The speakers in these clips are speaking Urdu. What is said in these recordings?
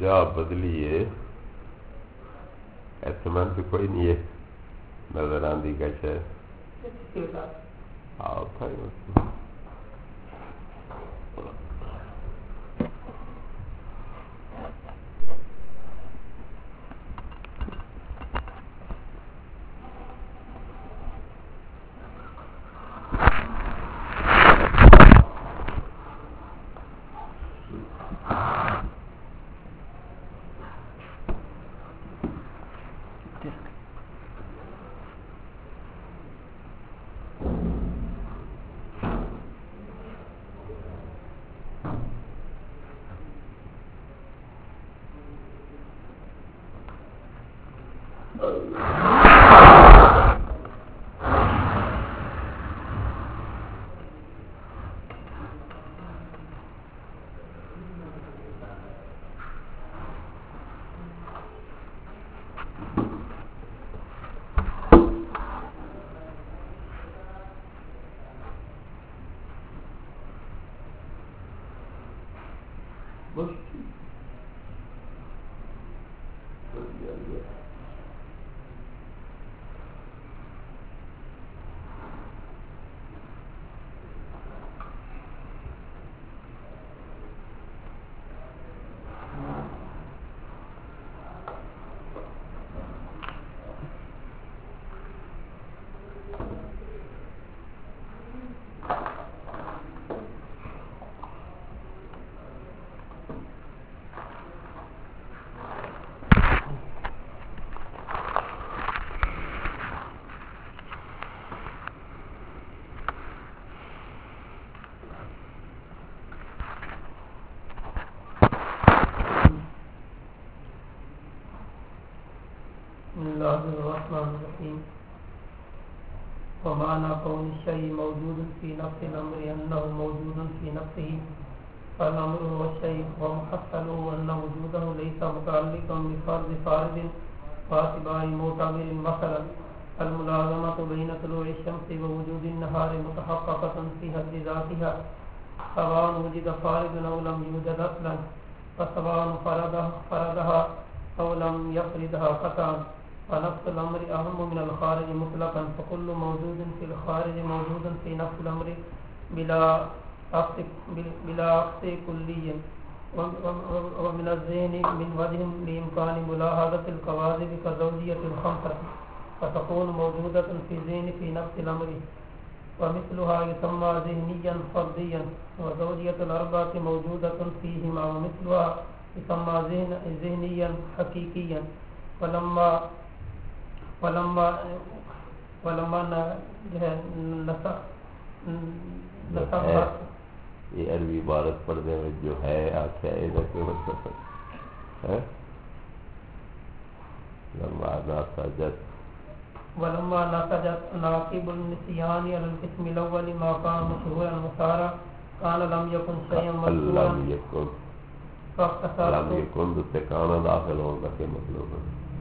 جا بدلیے احتمال تو کوئی نہیں ہے نظر آندی کا شاید آؤ بھائی ومعنى كون الشيء موجود في نفس الأمر أنه موجود في نفسه فالأمر هو الشيء ومحصله أن وجوده ليس متعلقا بفرض فارد واتباع معتبر. مثلا الملازمة بين طلوع الشمس ووجود النهار متحققة في حد ذاتها سواء وجد فارد أو لم يوجد أصلا فسواء فردها أو لم يفردها قطعا. فنفس الأمر أهم من الخارج مطلقا فكل موجود في الخارج موجود في نفس الأمر بلا عكس كلي. ومن الذهن من وجه لإمكان ملاحظة الكواذب كزوجية الخمسة فتكون موجودة في الذهن في نفس الأمر ومثلها يسمى ذهنيا فرديا وزوجية الأربعة موجودة فيهما ومثلها يسمى ذهنيا حقيقيا. ولما یہ عربی عبارت پڑھنے میں جو ہے آخیا ولما نسجت ناقب النسيان على القسم الأول ما كان مشهورا مسارا كان لم يكن شيئا مذكورا لم يكن دستکانا داخل ہوگا کہ مطلب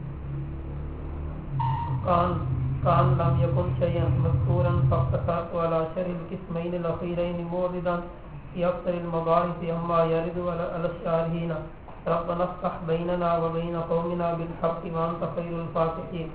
كان لم يكن شيئا مذكورا فاقتصرت على شرح القسمين الأخيرين موردا في أكثر المباحث أما يرد على الشارحين. ربنا افتح بيننا وبين قومنا بالحق وأنت خير الفاتحين.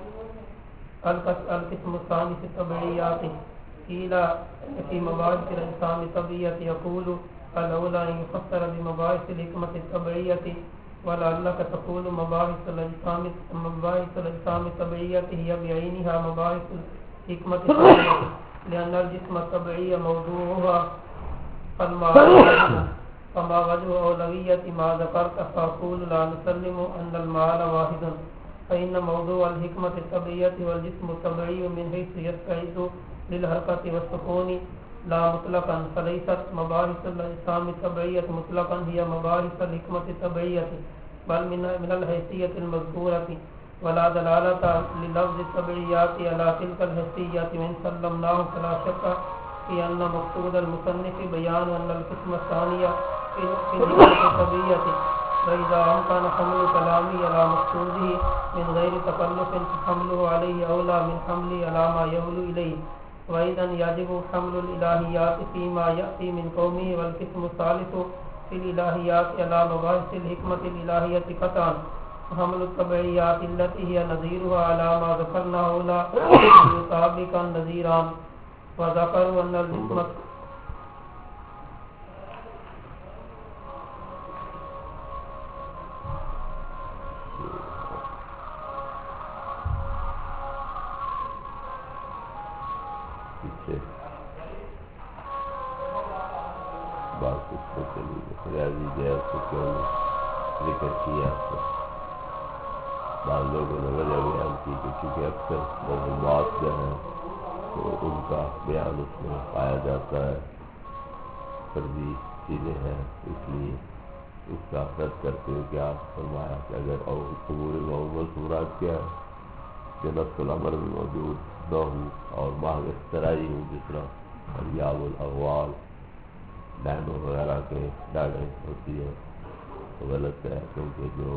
القسم الثاني في التبعيات قيل في مباحث الإنسان الطبيعية يقول الأولى أن يفسر بمباحث الحكمة الطبيعية ولعلك تقول مباحث الأجسام الطبيعية هي بعينها مباحث الحكمة الطبيعية لأن الجسم الطبيعي موضوعها فما وجه أولوية ما ذكرت فأقول لا نسلم أن المعال واحد فإن موضوع الحكمة الطبيعية والجسم الطبيعي من حيث يستعد للحركة والسكون لا مطلقا فليست مباحث الأجسام الطبيعية مطلقا هي مباحث الحكمة الطبيعية بل من الحيثية المذكورة ولا دلالة للفظ الطبيعيات على تلك الحيثيات من سلمناه فلا شك في أن مقصود المصنف بيان أن القسم الثانية في الحكمة الطبيعية وإذا أمكن حمل كلامي على مقصوده من غير تكلف فحمله عليه أولى من حمله على ما يولو إليه. وإذا يجب حمل الإلهيات فيما يأتي من قومه. والقسم الثالث في الإلهيات على مباحث الحكمة الإلهية قطعا حمل الطبيعيات التي هي نظيرها على ما ذكرناه هنا يطابق النظيران وذكروا أن الحكمة بات اس کو چلی ریاضی جیس کو کیوں ذکر کیا بعض لوگوں نے وجہ بیان کی کہ چونکہ اکثر موضوعات جو ہیں تو ان کا بیان اس میں پایا جاتا ہے فرضی چیزیں ہیں، اس لیے اس کا رد کرتے ہوئے کیا فرمایا کہ اگر امور معمول مراد کیا ہے کہ نفس الامر میں موجود نہ ہوں اور محض اختراعی ہوں، جس طرح اریاب الاغوال ڈائنو وغیرہ کے ڈاڑیں ہوتی ہے تو غلط ہے، کیونکہ جو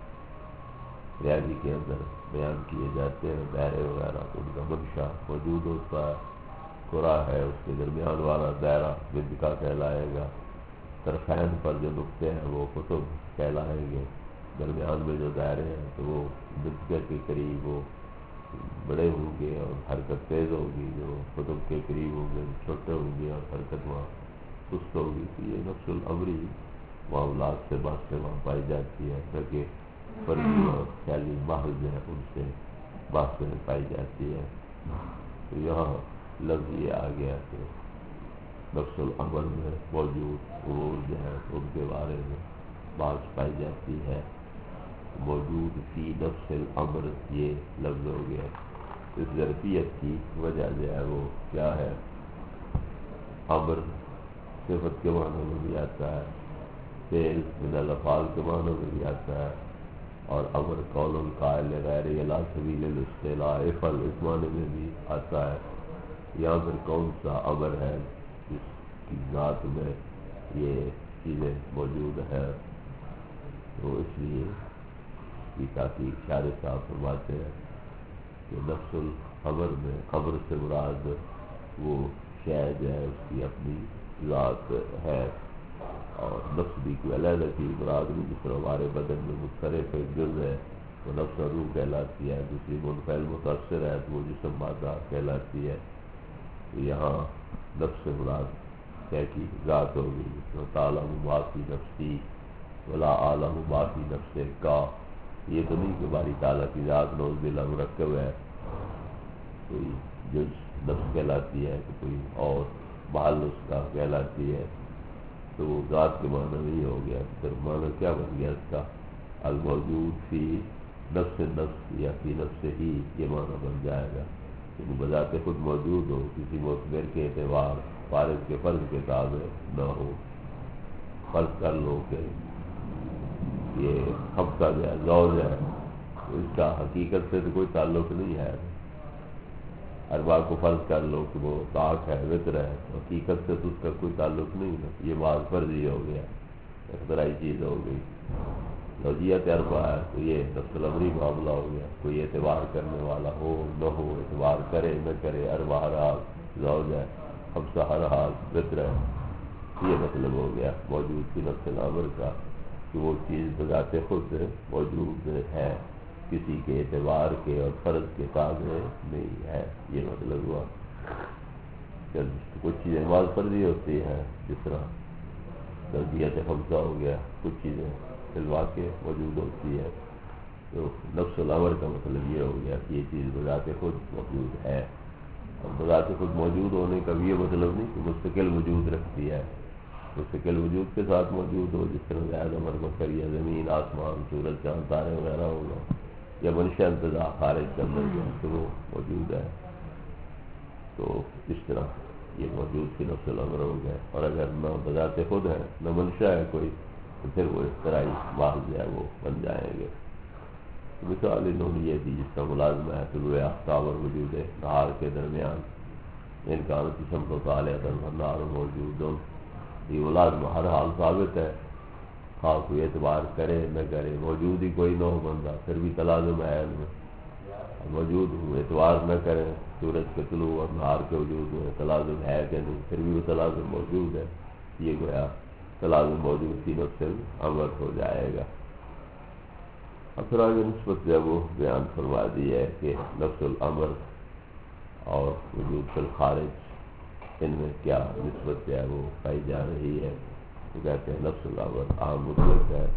ریاضی کے اندر بیان کیے جاتے ہیں دائرے وغیرہ ان کا منشا موجود ہوتا ہے، قرا ہے اس کے درمیان والا دائرہ بند کا کہلائے گا، طرفین پر جو نقطے ہیں وہ قطب کہلائیں گے، درمیان میں جو دائرے ہیں تو وہ بند کے قریب وہ بڑے ہوں گے اور حرکت تیز ہوگی، جو قطب کے قریب ہوں گے چھوٹے ہوں گے اور حرکت وہاں سست ہوگی۔ تو یہ نفس الامری معاملات سے بات سے وہاں پائی جاتی ہے، کہ فرضی اور خیالی محض جو ہے ان سے بات سے پائی جاتی ہے۔ تو یہاں لفظ یہ آ گیا کہ نفس الامر میں موجود امور جو ہے ان کے بارے میں بات پائی جاتی ہے، موجود فی نفس الامر یہ لفظ ہو گیا۔ اس ظرفیت کی وجہ جو ہے وہ کیا ہے؟ امر صفت کے معنوں میں بھی آتا ہے، فعل من الافعال کے معنوں میں بھی آتا ہے، اور امر قول القائل غیر الی سبیل الاصطلاح افعل اس معنی میں بھی آتا ہے۔ یہاں پر کون سا امر ہے جس کی ذات میں یہ چیزیں موجود ہیں؟ تو اس لیے کی تحقیق شارح صاحب فرماتے ہیں کہ نفس الامر میں امر سے مراد وہ شے جو ہے اس کی اپنی ذات ہے، اور نفس بھی کوئی علیحدہ چیز مراد بھی، جس طرح ہمارے بدن میں مختلف ایک جز ہے وہ نفس اور روح کہلاتی ہے، دوسری منفعل متاثر ہے تو وہ جسم مادہ کہلاتی ہے۔ تو یہاں نفس سے مراد کیا کی ذات ہوگی، جس طرح تعلم ما فی نفسی ولا اعلم ما فی نفسک کا، یہ تو نہیں کہ باری تعالیٰ کی ذات نوز باللہ مرکب ہے، کوئی جز نفس کہلاتی ہے کہ کوئی اور محل اس کا کہلاتی ہے، تو وہ ذات کے معنی نہیں ہو گیا۔ پھر معنی کیا بن گیا اس کا؟ الموجود فی نفس نفس یا فی نفس ہی، یہ معنی بن جائے گا، یعنی بذات خود موجود ہو، کسی معتبر کے اعتبار فارغ کے فرض کے تابع نہ ہو۔ فرض کر لو کہ یہ خمسہ جو ہے زوج ہے، تو اس کا حقیقت سے تو کوئی تعلق نہیں ہے، اربع کو فرض کر لو کہ وہ طاق ہے وطر ہے، حقیقت سے تو اس کا کوئی تعلق نہیں ہے، یہ بعض فرضی ہو گیا، اختراعی چیز ہو گئی۔ زوجیت اربع ہے تو یہ نفس الامری معاملہ ہو گیا، کوئی اعتبار کرنے والا ہو نہ ہو، اعتبار کرے نہ کرے، اربع ہر حال زوج ہے، خمسہ ہر حال وطر ہے، یہ مطلب ہو گیا موجود کی نفس الامر کا، کہ وہ چیز بذات خود موجود ہے، کسی کے اعتبار کے اور فرض کے تابع نہیں ہے، یہ مطلب ہوا۔ کچھ چیزیں بعض فرضی ہوتی ہیں، جس طرح زوجیت خمسہ ہو گیا، کچھ چیزیں فی الواقع موجود ہوتی ہے، تو نفس الامر کا مطلب یہ ہو گیا کہ یہ چیز بذات خود موجود ہے، اور بذات خود موجود ہونے کا بھی یہ مطلب نہیں کہ مستقل وجود رکھتی ہے، مستقل وجود کے ساتھ موجود ہو، جس طرح زائد امر مکر یا زمین آسمان سورج چاند تارے وغیرہ ہوگا، یا منشا انتظا خارج کے اندر جو ہے تو وہ موجود ہے، تو اس طرح یہ موجود کی نفس الامر ہو گئے۔ اور اگر نہ بذات خود ہے نہ منشا ہے کوئی، تو پھر وہ اختراعی محض جو ہے وہ بن جائیں گے۔ مثال انہوں نے یہ دی جس کا ملازمہ ہے طلوع آفتاب اور وجود نہار کے درمیان، ان کا شمس و طالعۃ النہار موجود، یہ ملازمہ ہر حال ثابت ہے، خواہ کوئی اعتبار کرے نہ کرے، موجود ہی کوئی نہ ہو بندہ پھر بھی تلازم ہے علم، موجود ہوں اعتبار نہ کرے، سورج کے طلوع اور نہار کے وجود میں تلازم ہے کہ نہیں، پھر بھی وہ تلازم موجود ہے، یہ گویا تلازم موجود تھی نفس الامر ہو جائے گا. اور پھر آگے نسبت جو ہے وہ بیان فرما دی ہے کہ نفس الامر اور وجود فی الخارج ان میں کیا نسبت جو ہے وہ پائی جا رہی ہے. تو کہتے ہیں نفس الامر عام مطلق ہے،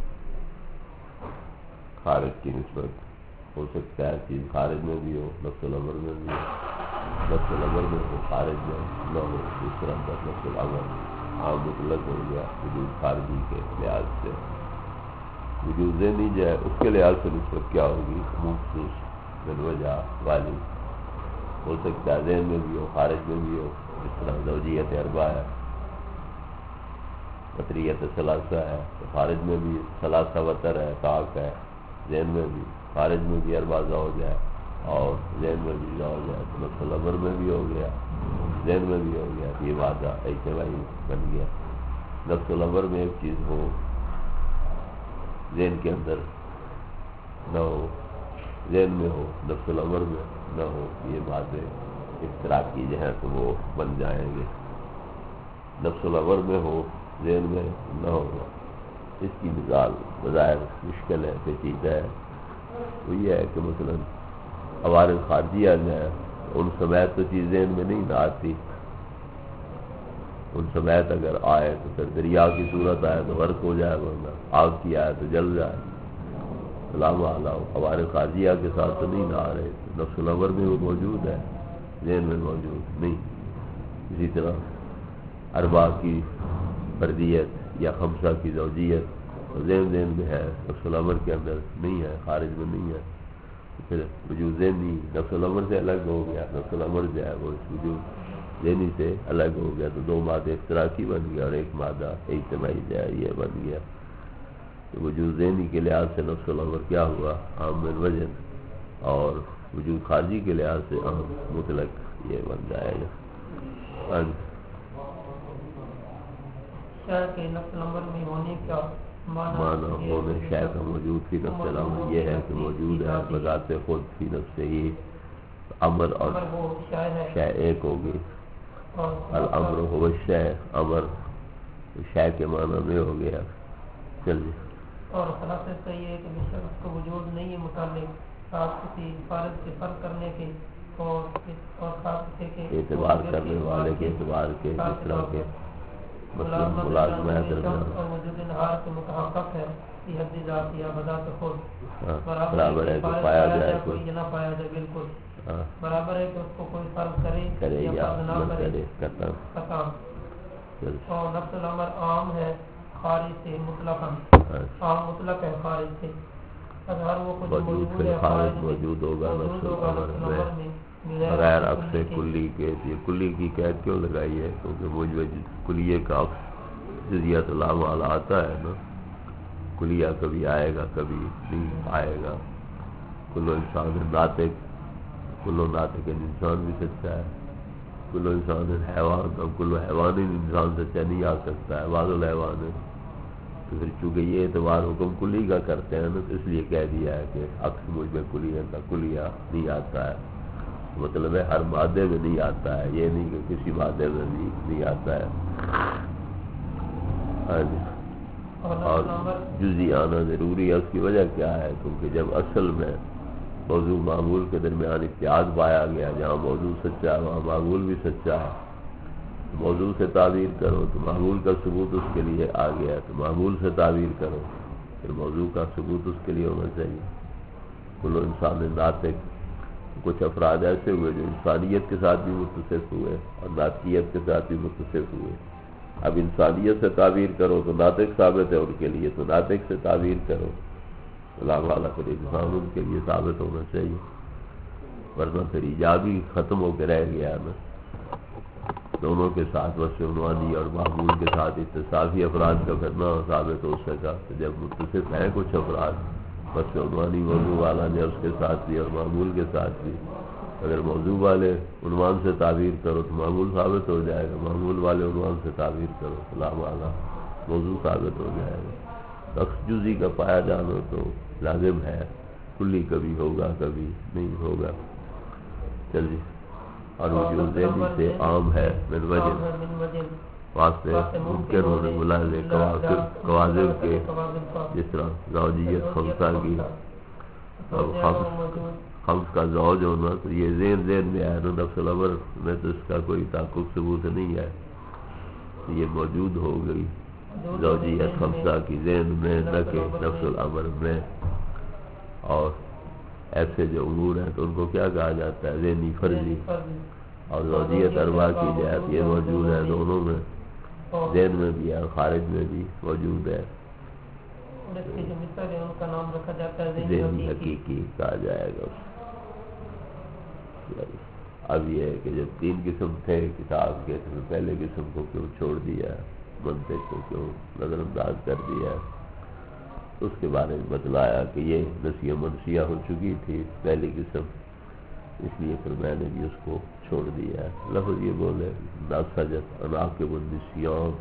خارج کی نسبت ہو سکتا ہے چیز خارج میں بھی ہو، نفس الامر میں بھی ہو، نفس الامر میں ہو خارج میں نہ ہو. اس طرح کا نفس الامر عام مطلق ہو گیا وجود خارجی کے لحاظ سے. وجود ذہنی جو ہے اس کے لحاظ سے نسبت کیا ہوگی؟ مخصوص بالوجہ والی ہو سکتا ہے، ذہن میں بھی ہو خارج میں بھی ہو. جس طرح زوجیت اربع ہے، وطریت ثلاثہ ہے، تو خارج میں بھی ثلاثہ وطر ہے، طاق ہے، ذہن میں بھی خارج میں بھی اربع زوج ہے اور ذہن میں بھی زوج ہے. تو نفس الامر میں بھی ہو گیا، ذہن میں بھی ہو گیا. یہ وعدہ اجتماعی بن گیا. نفس الامر میں ایک چیز ہو، ذہن کے اندر نہ ہو، ذہن میں ہو نفس الامر میں نہ ہو، یہ باتیں اشتراکی جو ہیں تو وہ بن جائیں گے. نفس الامر میں ہو ذہن میں نہ ہو، اس کی مثال بظاہر مشکل ہے، پیچیدہ ہے. وہ یہ ہے کہ مثلا عوارض خارجی آ جائیں، ان سمیت تو چیز ذہن میں نہیں نہ آتی. ان سمیت اگر آئے تو پھر دریا کی صورت آئے تو غرق ہو جائے، ورنہ آگ کی آئے تو جل جائے. سلام علیہ عوارض خارجیہ کے ساتھ تو نہیں نہ آ رہے. نفس الامر میں وہ موجود ہے، ذہن میں موجود نہیں. اسی طرح اربع کی فردیت یا خمسہ کی زوجیت ذہن میں ہے، نفس الامر کے اندر نہیں ہے، خارج میں نہیں ہے. پھر وجود ذہنی نفس الامر سے الگ ہو گیا. نفس الامر جو ہے وہ وجود ذہنی سے الگ ہو گیا، تو دو مادے اشتراکی بن گیا اور ایک مادہ اجتماعی جو ہے یہ بن گیا. تو وجود ذہنی کے لحاظ سے نفس الامر کیا ہوا؟ عام من وجن، اور وجود خارجی کے لحاظ سے عام مطلق یہ بن جائے گا. شے کے نفس الامر میں ہونے کا معنی ہونے شے کا موجود فی نفس الامر یہ ہے کہ موجود ہے بذات خود فی نفس ہی. امر اور شے ایک ہوگی. الامر ہو شے، امر شے کے معنی میں ہو گیا. چلیے. اور خلاصے سے یہ ہے کہ بے شک اس کو وجود نہیں ہے متعلق آپ کسی فارغ سے فرق کرنے کے اور خاص کے اعتبار کرنے والے کے اعتبار کے جس طرح کے ملازمت اور وجود نہار کے متحقق ہے یہ حد ذات یا بذات خود برابر ہے کہ پایا جائے کوئی نہ پایا جائے. بالکل برابر ہے کہ اس کو کوئی فرق کرے یا فرق نہ کرے. اور نفس الامر عام ہے خارج سے مطلقاً، عام مطلق ہے خارج سے. اگر وہ کچھ موجود ہے خارج موجود ہوگا نفس الامر میں بغیر عکس کلی کے. یہ کلی کی قید کیوں لگائی ہے؟ کیونکہ مجھ کلیے کا عکس جزیت علامہ آتا ہے نا. کلیہ کبھی آئے گا کبھی نہیں آئے گا. کلو انسان ناطق، کلو ناطق انسان بھی سچا ہے. کلو انسان حیوان، اب کلو حیوان انسان سچا نہیں آ سکتا ہے، بعض الحیوان ہے. تو پھر چونکہ یہ اعتبار حکم کلی کا کرتے ہیں نا، تو اس لیے کہہ دیا ہے کہ عکس مجھ میں کلیہ کا کلیہ نہیں آتا ہے. مطلب ہے ہر مادے میں نہیں آتا ہے، یہ نہیں کہ کسی مادے میں بھی نہیں آتا ہے. اور جزئی آنا ضروری ہے. اس کی وجہ کیا ہے؟ کیونکہ جب اصل میں موضوع معمول کے درمیان اتحاد پایا گیا، جہاں موضوع سچا ہے وہاں معمول بھی سچا ہے. موضوع سے تعبیر کرو تو معمول کا ثبوت اس کے لیے آ گیا، تو معمول سے تعبیر کرو پھر موضوع کا ثبوت اس کے لیے ہونا چاہیے. کلو انسان ناطق. کچھ افراد ایسے ہوئے جو انسانیت کے ساتھ بھی متصف ہوئے اور ناطقیت کے ساتھ بھی متصف ہوئے. اب انسانیت سے تعبیر کرو تو ناطق ثابت ہے ان کے لیے، تو ناطق سے تعبیر کرو. اللہ والا پھر انسان ان کے لیے ثابت ہونا چاہیے، ورنہ پھر ایجاب ہی ختم ہو کے رہ گیا نا. دونوں کے ساتھ وصف عنوانی اور معمول کے ساتھ اتصافی افراد کا پھر نہ ثابت ہو سکا. تو جب متصف ہیں کچھ افراد وصف عنوانی موضوع والا نے اس کے ساتھ بھی اور معمول کے ساتھ بھی، اگر موضوع والے عنوان سے تعبیر کرو تو معمول ثابت ہو جائے گا، معمول والے عنوان سے تعبیر کرو سلام والا موضوع ثابت ہو جائے گا. عکس جزئی کا پایا جانا تو لازم ہے، کلی کبھی ہوگا کبھی نہیں ہوگا. چلیے. اور وجود ذہنی سے عام ہے من وجہ، واسطے ممکن ہونے ملاحظے کوازب کے، جس طرح زوجیت خمسہ کی، اب خمس کا زوج ہونا تو یہ ذہن میں آیا نا، نفس الامر میں تو اس کا کوئی تحقق ثبوت نہیں ہے، یہ موجود ہو گئی زوجیت خمسہ کی ذہن میں، نہ کہ نفس الامر میں۔ اور ایسے جو امور ہیں تو ان کو کیا کہا جاتا ہے؟ ذہنی فرضی، اور زوجیت اربع کی جہت یہ موجود ہے دونوں میں، ذہن میں بھی ہے اور خارج میں بھی موجود ہے، ذہنی حقیقی کہا جائے گا اس۔ اب یہ ہے کہ جب 3 قسم تھے کتاب کے تو پہلے قسم کو کیوں چھوڑ دیا، منطق کو کیوں نظر انداز کر دیا، اس کے بارے میں بتلایا کہ یہ نسیہ منسیہ ہو چکی تھی پہلی قسم، اس لیے پھر میں نے بھی اس کو چھوڑ دیا ہے۔ لفظ یہ بولے ناسجت اناقب النسیان،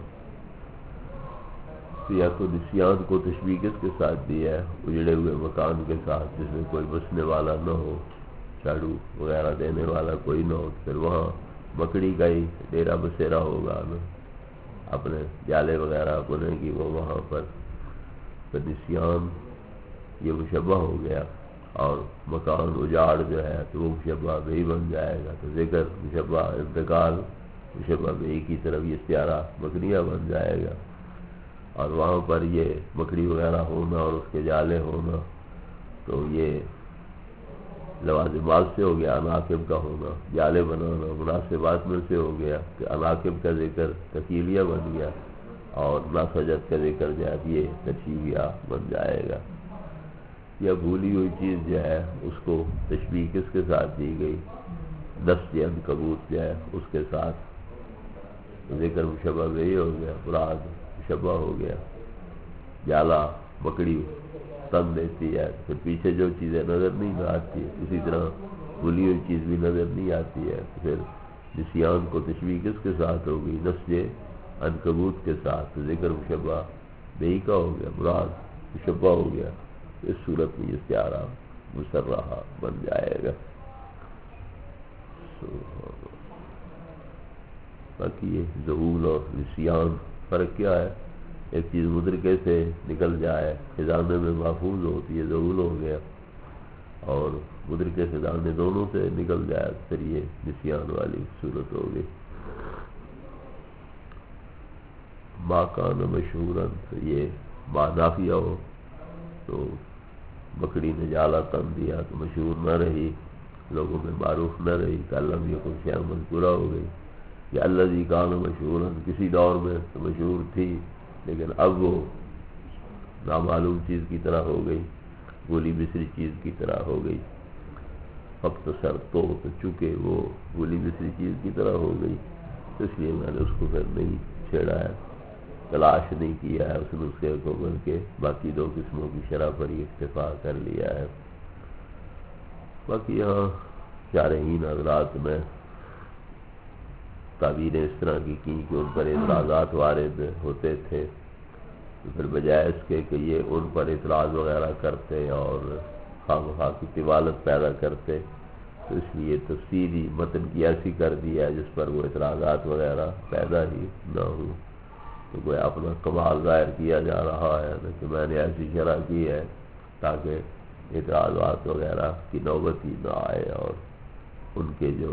یا تو نسیان کو تشبیہ کس کے ساتھ دیا ہے؟ اجڑے ہوئے مکان کے ساتھ، جس میں کوئی بسنے والا نہ ہو، جھاڑو وغیرہ دینے والا کوئی نہ ہو، پھر وہاں مکڑی کا ہی ڈیرا بسیرا ہوگا نا، اپنے جالے وغیرہ بنے گی وہ وہاں پر، تو نسیان یہ مشبہ ہو گیا، اور مکان اجاڑ جو ہے تو وہ مشبہ بہی بن جائے گا، تو ذکر مشبہ انتقال مشبہ بہی کی طرف یہ استعارہ مکنیہ بن جائے گا، اور وہاں پر یہ مکڑی وغیرہ ہونا اور اس کے جالے ہونا تو یہ لوازمات سے ہو گیا، عناقب کا ہونا، جالے بنانا مناسبات میں سے ہو گیا کہ عناقب کا ذکر تکیلیہ بن گیا، اور ناسجت کا ذکر جو ہے یہ تشبیہ بن جائے گا۔ یا بھولی ہوئی چیز جو ہے اس کو تشبیہ کس کے ساتھ دی گئی؟ دست عنکبوت جو ہے اس کے ساتھ، ذکر مشبہ بہی ہو گیا، مراد مشبہ ہو گیا، جالا مکڑی تن دیتی ہے، پھر پیچھے جو چیزیں نظر نہیں آتی، اسی طرح بھولی ہوئی چیز بھی نظر نہیں آتی ہے، پھر نسیان کو تشبیہ کس کے ساتھ ہوگی؟ نسج عنکبوت کے ساتھ، ذکر مشبہ بہی کا ہو گیا، مراد مشبہ ہو گیا، اس صورت میں یہ استعارہ مسرحہ بن جائے گا۔ باقی یہ ظہول اور نسیان فرق کیا ہے؟ ایک چیز مدرکے سے نکل جائے، خزانے میں محفوظ ہوتی ہے، ظہول ہو گیا، اور مدرکے خزانے دونوں سے نکل جائے پھر یہ نسیان والی صورت ہوگی۔ ما کان مشہوراً، یہ ما نافیہ ہو تو مکڑی نے جالا تن دیا تو مشہور نہ رہی، لوگوں میں معروف نہ رہی، کلم یہ کچھ شیء مذکورہ ہو گئی، یا الذی کان مشہوراً کسی دور میں تو مشہور تھی لیکن اب وہ نامعلوم چیز کی طرح ہو گئی، بھولی بسری چیز کی طرح ہو گئی، فاختصر تو چونکہ وہ بھولی بسری چیز کی طرح ہو گئی تو اس لیے میں نے اس کو پھر نہیں چھیڑا ہے، تلاش نہیں کیا ہے اس نسخے کو، بلکہ باقی 2 قسموں کی شرح پر ہی اکتفا کر لیا ہے۔ باقی یہاں شارحین حضرات میں تعبیریں اس طرح کی کہ ان پر اعتراضات وارد ہوتے تھے، تو پھر بجائے اس کے کہ یہ ان پر اعتراض وغیرہ کرتے اور خواہ کی طوالت پیدا کرتے، تو اس لیے تفصیلی متن کی ایسی کر دیا جس پر وہ اعتراضات وغیرہ پیدا ہی نہ ہو، تو کوئی اپنا کمال ظاہر کیا جا رہا ہے کہ میں نے ایسی شرح کی ہے تاکہ اعتراضات وغیرہ کی نوبت ہی نہ آئے، اور ان کے جو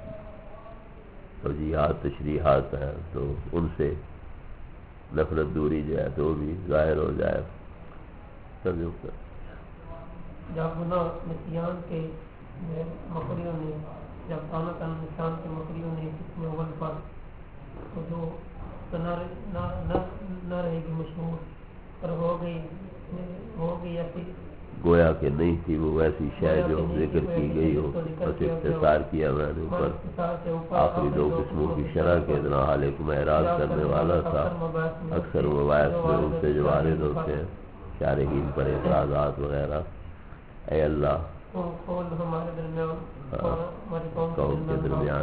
توجیحات تشریحات ہیں تو ان سے نفرت دوری جو ہے تو وہ بھی ظاہر ہو جائے۔ جب نسیان کے مکڑیوں نے، جب تانا تن نسیان کے مکڑیوں نے قسم اول پر تو جو نہ رہے گی مشہور پر ہو گئی ایسی گویا کہ نہیں تھی وہ ویسی شے جو ذکر کی گئی ہو، بس اختصار کیا میں نے اوپر آخری 2 قسموں کی شرح کے ادنا حال کو میں اعراض کرنے والا تھا۔ اکثر مباحث میں ان سے جو وارد ہوتے ہیں شارحین پر اعتراضات وغیرہ، اے اللہ قوم کے درمیان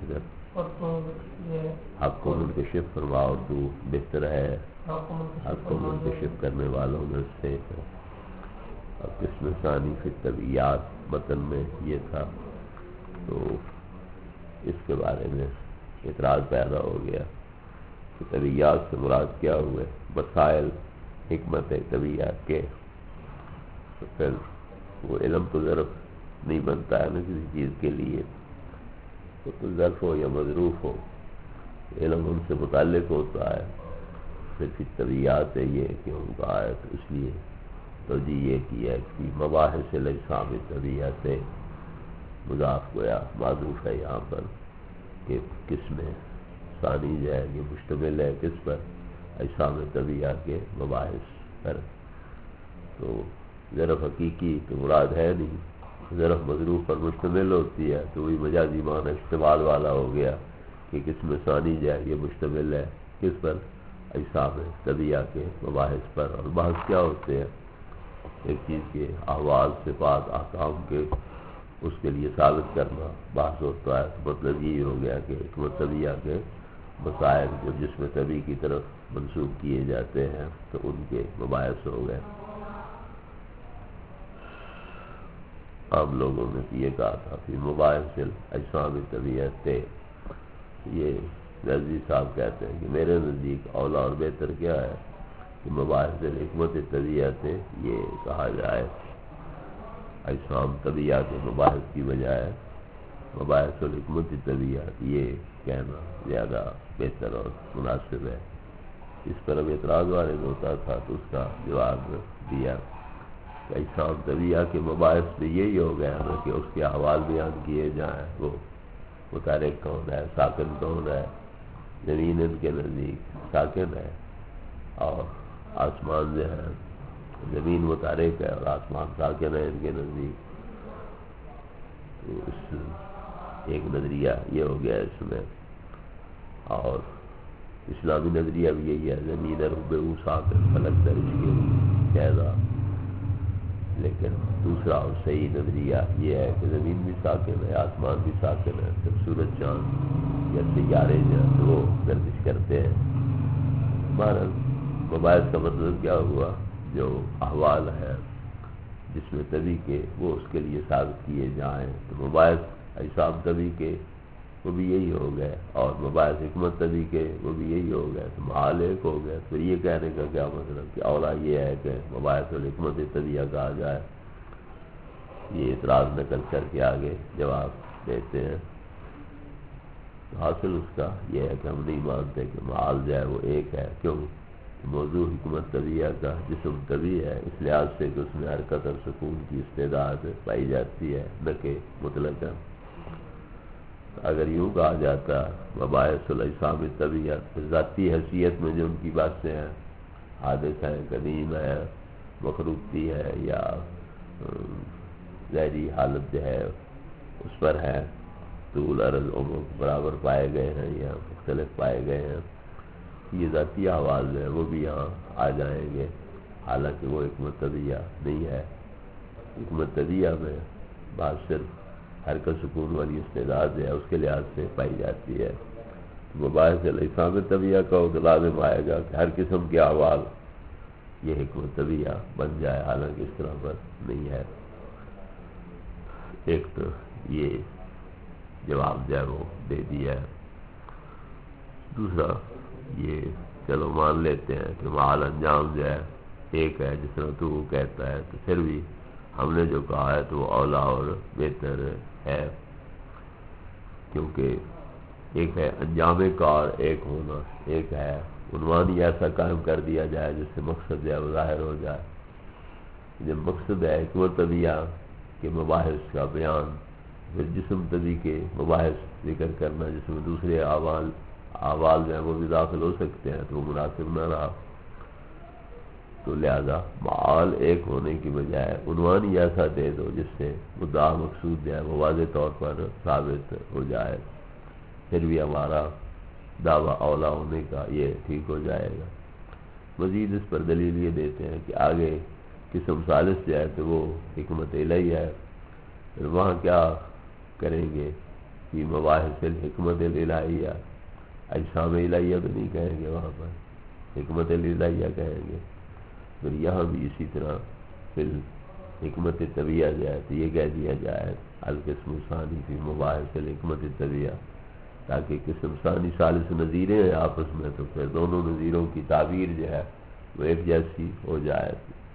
حق کو منکشف فرما، اور تو بہتر ہے حق کو منکشف کرنے والوں میں سے۔ اور قسم ثانی فی الطبیعیات متن میں یہ تھا، تو اس کے بارے میں اعتراض پیدا ہو گیا کہ طبیعیات سے مراد کیا ہوئے، مسائل حکمت طبیعیات کے، تو پھر وہ علم تو ظرف نہیں بنتا ہے نا کسی چیز کے لیے، تو ظرف ہو یا مظروف ہو، علم ان سے متعلق ہوتا ہے، پھر طبیعیات ہے یہ کہ ان کا ہے، تو اس لیے توجیہ یہ کی ہے کہ مباحث الاجسام طبیعت مضاف گویا معذوف ہے یہاں پر، کہ کس میں ثانی جو ہے یہ مشتمل ہے کس پر، اجسام طبیعہ کے مباحث پر، تو ظرف حقیقی تو مراد ہے نہیں، ظرف مضروف پر مشتمل ہوتی ہے تو وہی مجازی معنی استعمال والا ہو گیا کہ کس میں ثانی جو ہے یہ مشتمل ہے کس پر، اجسام طبیعہ کے مباحث پر۔ اور بحث کیا ہوتے ہیں؟ ایک چیز کے احوال صفات احکام کے اس کے لیے ثابت کرنا بحث ہوتا ہے، تو مطلب یہ ہو گیا کہ حکمت طبیعہ کے مسائل جو جسم طبی کی طرف منسوب کیے جاتے ہیں تو ان کے مباحث ہو گئے۔ عام لوگوں نے یہ کہا تھا کہ مباحث اجسام طبیعت، یہ رضوی صاحب کہتے ہیں کہ میرے نزدیک اولا اور بہتر کیا ہے کہ مباحث حکمت طبیعت یہ کہا جائے، اجسام طبیعہ کے مباحث کی بجائے مباحث الحکمت طبیعت یہ کہنا زیادہ بہتر اور مناسب ہے۔ اس پر اب اعتراض وارد ہوتا تھا تو اس کا جواب دیا کہ اجسام طبیعہ کے مباحث میں یہی ہو گیا نا کہ اس کے احوال بیان کیے جائیں، وہ متحرک کون ہے، ساکن کون ہے، زمین ان کے نزدیک ساکن ہے اور آسمان جو ہے زمین متحرک ہے اور آسمان ساکن ہے ان کے نزدیک، تو اس ایک نظریہ یہ ہو گیا اس میں، اور اسلامی نظریہ بھی یہی ہے، زمین رب او ساکن فلک در اس کے قیدا، لیکن دوسرا اور صحیح نظریہ یہ ہے کہ زمین بھی ساکن ہے، آسمان بھی ساکن ہے، جب سورج چاند یا سیارے جو ہے تو وہ گردش کرتے ہیں۔ بہرحال مباحث کا مطلب کیا ہوا؟ جو احوال ہے جس میں طبی کے وہ اس کے لیے ثابت کیے جائیں، تو مباحث اجسام طبی کے وہ بھی یہی ہو گئے، اور مباحث حکمت طبی کے وہ بھی یہی ہو گئے، تو محال ایک ہو گئے۔ تو یہ کہنے کا کیا مطلب کہ اولا یہ ہے کہ مباحث الحکمت طبیعہ کہا جائے، یہ اعتراض نقل کر کے آگے جواب دیتے ہیں۔ تو حاصل اس کا یہ ہے کہ ہم نہیں مانتے کہ محال جو ہے وہ ایک ہے، کیوں؟ موضوع حکمت طبیعہ کا جسم طبی ہے، اس لحاظ سے کہ اس میں حرکت اور سکون کی استعداد پائی جاتی ہے، نہ کہ مطلقاً۔ اگر یوں کہا جاتا مباحث الاجسام طبیعت، ذاتی حیثیت میں جو ان کی باتیں ہیں، حادث ہے، قدیم ہے، مخلوقی ہے، یا ظاہری حالت جو ہے اس پر ہے، طول عرض عمر برابر پائے گئے ہیں یا مختلف پائے گئے ہیں، یہ ذاتی احوال جو ہے وہ بھی یہاں آ جائیں گے، حالانکہ وہ حکمت طبیعہ نہیں ہے۔ حکمت طبیعہ میں بات صرف حرکت سکون والی استعداد ہے، اس کے لحاظ سے پائی جاتی ہے۔ مباحث الاجسام طبیعہ کا تو لازم آئے گا کہ ہر قسم کے احوال یہ حکمت طبیعہ بن جائے، حالانکہ اس طرح پر نہیں ہے۔ ایک تو یہ جواب جو ہے وہ دے دیا ہے، دوسرا یہ چلو مان لیتے ہیں کہ محال انجام جو ہے ایک ہے، جس طرح تو وہ کہتا ہے، تو پھر بھی ہم نے جو کہا ہے تو وہ اولا اور بہتر ہے، کیونکہ ایک ہے انجام کار ایک ہونا، ایک ہے عنوان ہی ایسا قائم کر دیا جائے جس سے مقصد جو ہے وہ ظاہر ہو جائے۔ جب مقصد ہے حکمت طبیعہ کے مباحث کا بیان، پھر جسم طبی کے مباحث ذکر کرنا جس میں دوسرے احوال جو ہیں وہ بھی داخل ہو سکتے ہیں، تو وہ مناسب نہ رہا، تو لہذا معال ایک ہونے کی بجائے عنوان ہی ایسا دے دو جس سے مدعا مقصود جو ہے وہ واضح طور پر ثابت ہو جائے، پھر بھی ہمارا دعویٰ اولا ہونے کا یہ ٹھیک ہو جائے گا۔ مزید اس پر دلیل یہ دیتے ہیں کہ آگے قسم ثالث جو ہے تو وہ حکمت الہیہ ہے، پھر وہاں کیا کریں گے کہ مباحث الحکمت الہیہ، اجسام الہیہ تو نہیں کہیں گے، وہاں پر حکمت الہیہ کہیں گے۔ پھر یہاں بھی اسی طرح پھر حکمت طبیعہ جو ہے تو یہ کہہ دیا جائے القسم ثانی فی مباحث الحکمت طبیعہ، تاکہ قسم ثانی ثالث نظیریں ہیں آپس میں، تو پھر دونوں نظیروں کی تعبیر جو ہے وہ ایک جیسی ہو جائے۔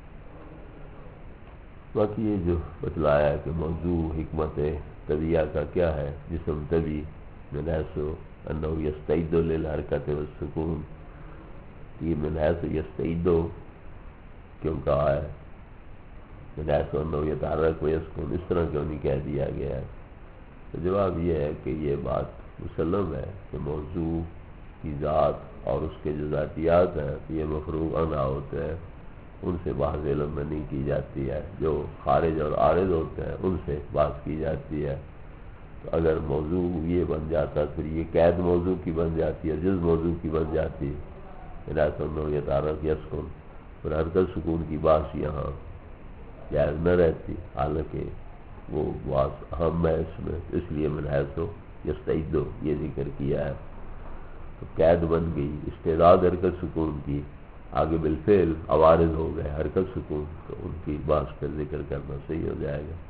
باقی یہ جو بتلایا کہ موضوع حکمت طبیعہ کا کیا ہے، جسم طبی من حیث انہ یستعد للحرکت والسکون، یہ من حیث یستعد کیوں کہا ہے، من حیث انہ یتحرک ویسکن اس طرح کیوں نہیں کہہ دیا گیا ہے؟ تو جواب یہ ہے کہ یہ بات مسلم ہے کہ موضوع کی ذات اور اس کے جو ذاتیات ہیں یہ مفروغ عنہ ہوتے ہیں، ان سے بحث علم میں نہیں کی جاتی ہے، جو خارج اور عارض ہوتے ہیں ان سے بحث کی جاتی ہے۔ تو اگر موضوع یہ بن جاتا پھر یہ قید موضوع کی بن جاتی ہے، جز موضوع کی بن جاتی ہے، یتحرک یسکن، پھر حرکت سکون کی بات یہاں جائز نہ رہتی، حالانکہ وہ بات اہم ہے اس میں، اس لیے من حیث یستعد یہ ذکر کیا ہے۔ تو قید بن گئی استعداد حرکت سکون کی، آگے بالفعل عوارض ہو گئے حرکت سکون، تو ان کی بات پر ذکر کرنا صحیح ہو جائے گا۔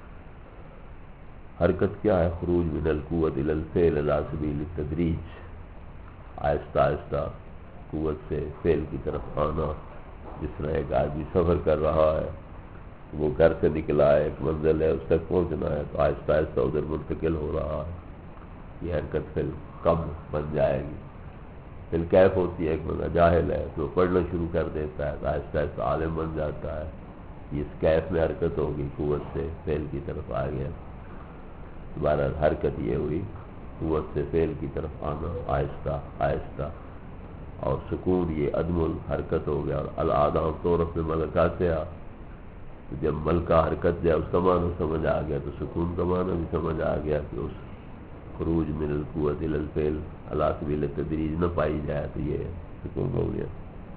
حرکت کیا ہے؟ خروج من القوت الی الفعل علی سبیل التدریج، آہستہ آہستہ قوت سے فعل کی طرف آنا۔ جس طرح ایک آدمی سفر کر رہا ہے، وہ گھر سے نکلا ہے، ایک منزل ہے، اس تک پہنچنا ہے، تو آہستہ آہستہ ادھر منتقل ہو رہا ہے، یہ حرکت فعل کم بن جائے گی۔ پھر کیف ہوتی ہے، ایک بندہ جاہل ہے تو پڑھنا شروع کر دیتا ہے تو آہستہ آہستہ عالم بن جاتا ہے، اس کیف میں حرکت ہوگی، قوت سے فعل کی طرف آ گیا۔ دوبارہ حرکت یہ ہوئی قوت سے فعل کی طرف آنا آہستہ آہستہ، اور سکون یہ عدم الحرکت ہو گیا۔ اور الادام طورف میں ملکات سے تو جب ملکہ حرکت جائے اس کا معنی سمجھ آ گیا، تو سکون کا معنی بھی سمجھ آ گیا کہ اس خروج من القوت الی الفعل علی سبیل التدریج نہ پائی جائے تو یہ سکون ہو گیا۔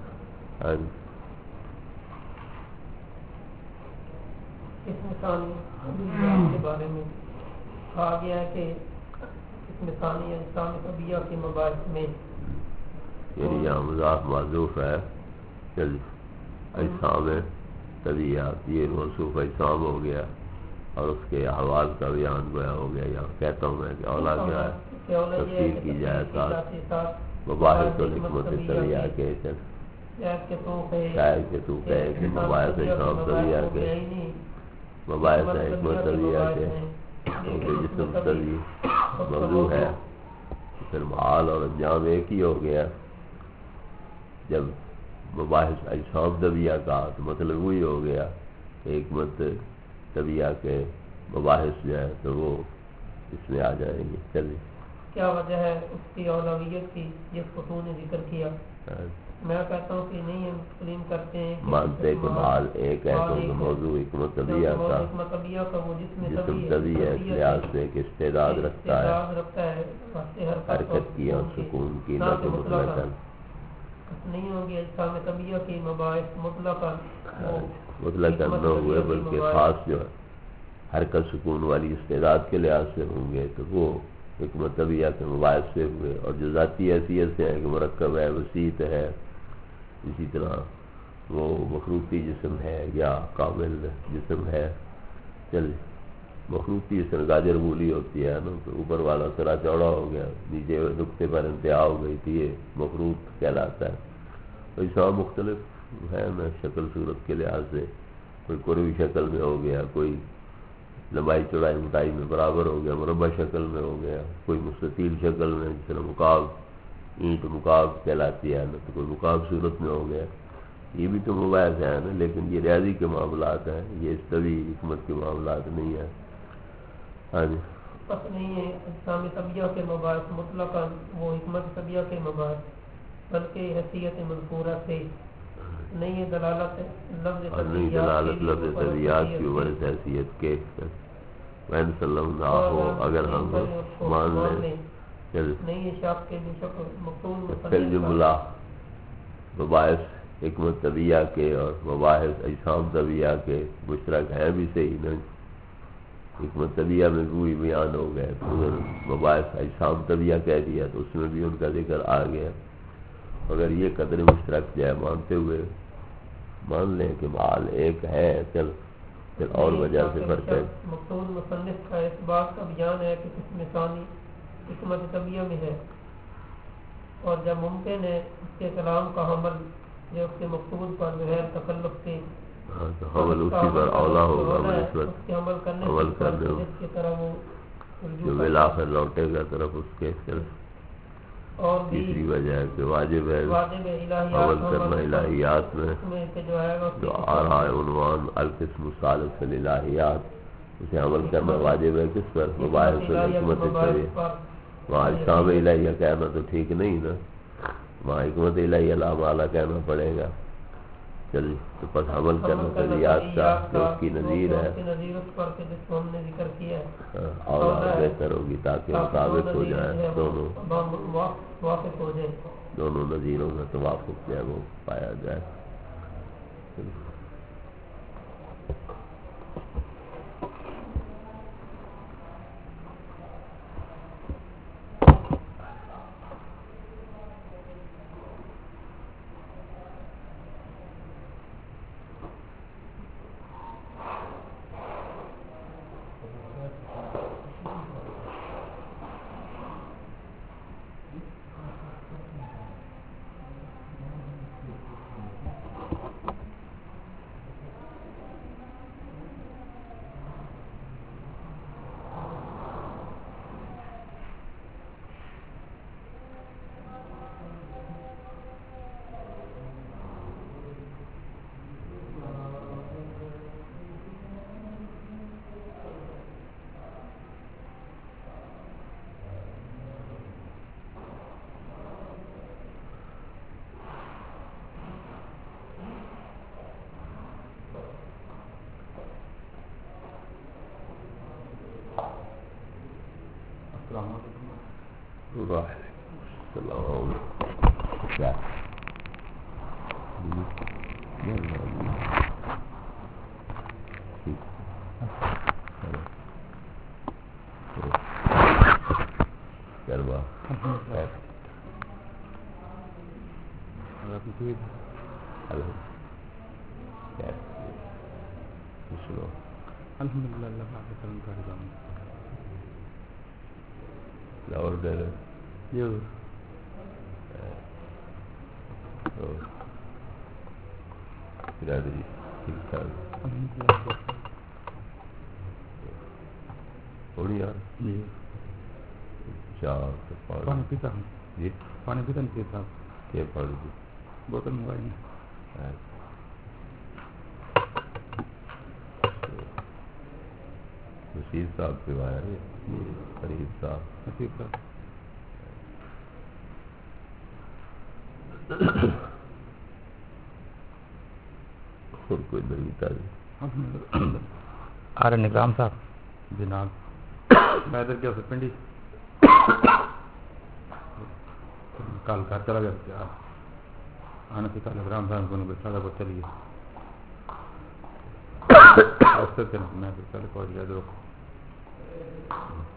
اس مثال کے بارے میں کہا گیا ہے کہ اس مثالی انسان طبیعہ کے مباحث میں یعنی یہاں مضاف معذوف ہے، اجسام طبیعت یہ موصوف اجسام ہو گیا، اور اس کے احوال کا بیان گویا ہو گیا۔ یہاں کہتا ہوں میں کہ اولا کیا ہے تفصیل کی جائے ساتھ مباحث و حکمت طبیعہ کے، شاید کہ تو کہے کہ مباحث اجسام طبیعہ کے، مباحث حکمت طبیعہ کے، کیونکہ جسم طبی موضوع ہے، پھر معال اور انجام ایک ہی ہو گیا۔ جب مباحث اجسام طبیعہ کا تو مطلب وہی ہو گیا کہ حکمت طبیعہ کے مباحث جو ہے تو وہ اس میں آ جائیں گے۔ چلیے کیا وجہ ہے اس کی اولویت کی جس کو تو نے ذکر کیا؟ میں کہتا ہوں کہ نہیں، ہم تسلیم کرتے ہیں مانتے کہ مال ایک ہے تو موضوع حکمت طبیعہ کا وہ جسم طبیعہ اس لحاظ سے ایک استعداد رکھتا ہے حرکت کی اور سکون کی، نہ کہ مطلقاً نہیں ہوگی اجسام طبیعہ کی مباحث مطلقاً نہ ہوئے، بلکہ خاص جو حرکت سکون والی استعداد کے لحاظ سے ہوں گے تو وہ حکمت طبیعہ کے مباحث سے ہوئے، اور جو ذاتی حیثیت سے ہے کہ مرکب ہے، وسیط ہے، اسی طرح وہ مخلوقی جسم ہے یا کامل جسم ہے۔ چل مخلوقی جسم گاجر مولی ہوتی ہے نا، تو اوپر والا سرا چوڑا ہو گیا، نیچے نقطے پر انتہا ہو گئی تھی، یہ مخلوق کہلاتا ہے۔ تو اسام مختلف ہے نا شکل صورت کے لحاظ سے، کوئی کروی شکل میں ہو گیا، کوئی لمبائی چوڑائی موٹائی میں برابر ہو گیا، مربع شکل میں ہو گیا، کوئی مستطیل شکل میں جس طرح مکعب اینٹ مکعب کہلاتی ہے نا، تو کوئی مکعب صورت میں ہو گیا۔ یہ بھی تو مباحث ہے نا، لیکن یہ ریاضی کے معاملات ہیں، یہ استوی حکمت کے معاملات نہیں ہیں۔ ہاں جی بس نہیں ہے اجسام طبیعہ کے مباحث مطلقاً وہ حکمت طبیعہ کے مباحث، بلکہ حیثیت مذکورہ سے نہیں ہے دلالت لفظ طبیعت کی ورث حیثیت کے وین صلی اللہ ہو اگر ہم مان لیں پھر جملہ مباحث حکمت طبیعہ کے اور مباحث اجسام طبیعہ کے مشترک ہیں بھی صحیح نہیں، حکمت طبیعہ میں بھی بیان ہو گئے، تو اگر مباحث اجسام طبیعہ کہہ دیا تو اس میں بھی ان کا ذکر آ گیا۔ اگر یہ قدر مشترک جائے مانتے ہوئے مان لیں کہ مال ایک ہے، چل اور وجہ سے فرق ہے۔ مقصود مصنف کا اس بات کا بیان ہے کہ قسم ثانی حکمت طبیعہ میں ہے، اور جب ممکن ہے اس کے کلام کا حمل جو اس کے مقصود پر بغیر تکلف کے حمل اسی پر اولا ہوگا بنسبت عمل کرنے جس کی طرح وہ جو بالآخر لوٹے گا طرف اس کے اور تیسری وجہ ہے کہ واجب ہے عمل کرنا الہیات میں جو آ رہا ہے عنوان القسم الثالث الالہیات، اسے عمل کرنا واجب ہے کس پر؟ مباحث الحکمت طبیعہ. وہاں اجسام الہیہ کہنا تو ٹھیک نہیں نا، وہاں حکمت الہیہ لا مالا کہنا پڑے گا. چلیے تو پس عمل کرنا طبیعت کا جو اس کی نظیر ہے اور بہتر ہوگی تاکہ مطابق ہو جائے دونوں نظیروں کا توافق جو ہے وہ پایا جائے. السلام کیا الحمدللہ اللہ کا کرم کا نظام اور ڈر یہ برادری ٹھیک ٹھاک تھوڑی یار جی چار پانی پیتا ہوں جی پانی پیتا نہیں پیتا کیا پانی کی بوتل منگوائی ہے نصیر صاحب کے آیا ہے فرید صاحب نصیر صاحب اور کوئی نئی تعلیم آر نگرام صاحب جناب میں ادھر کیا پنڈی کل گھر چلا گیا آنے سے کل نگرام صاحب کو بیٹھا تھا چلیے میں پہلے پہنچ گیا